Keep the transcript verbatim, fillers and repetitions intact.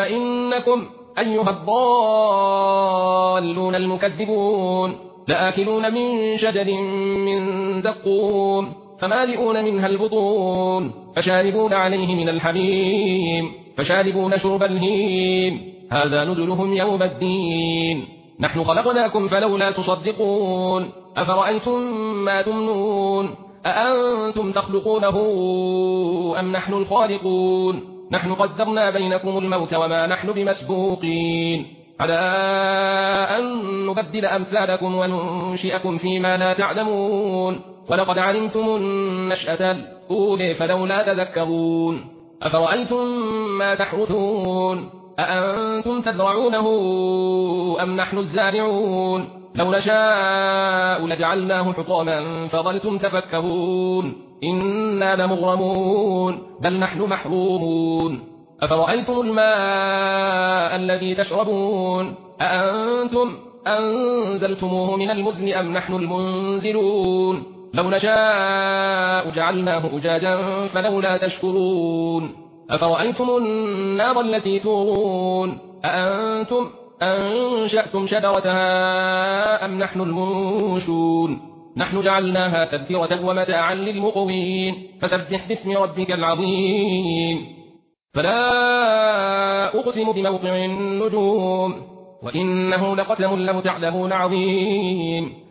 إنكم أيها الضالون المكذبون لآكلون من شجر من زقوم فمالئون منها البطون فشاربون عليه من الحميم فشاربون شرب الهيم هذا نزلهم يوم الدين نحن خلقناكم فلولا تصدقون أفرأيتم ما تمنون أأنتم تخلقونه أم نحن الخالقون نحن قدرنا بينكم الموت وما نحن بمسبوقين على أن نبدل أمثالكم وننشئكم فيما لا تعلمون ولقد علمتم النشأة الأولى فلولا تذكرون أفرأيتم ما تحرثون أأنتم تزرعونه أم نحن الزارعون لو نشاء لجعلناه حطاما فظلتم تفكهون إنا لمغرمون بل نحن محرومون أفرأيتم الماء الذي تشربون أأنتم أنزلتموه من المزن أم نحن المنزلون لو نشاء جعلناه أجاجا فلولا تشكرون أفرأيتم النار التي تورون أأنتم أنشأتم شجرتها أم نحن المنشون نحن جعلناها تذكرة ومتاعا للمقوين فسبح باسم ربك العظيم فلا أقسم بموقع النجوم وإنه لقسم لو تعلمون عظيم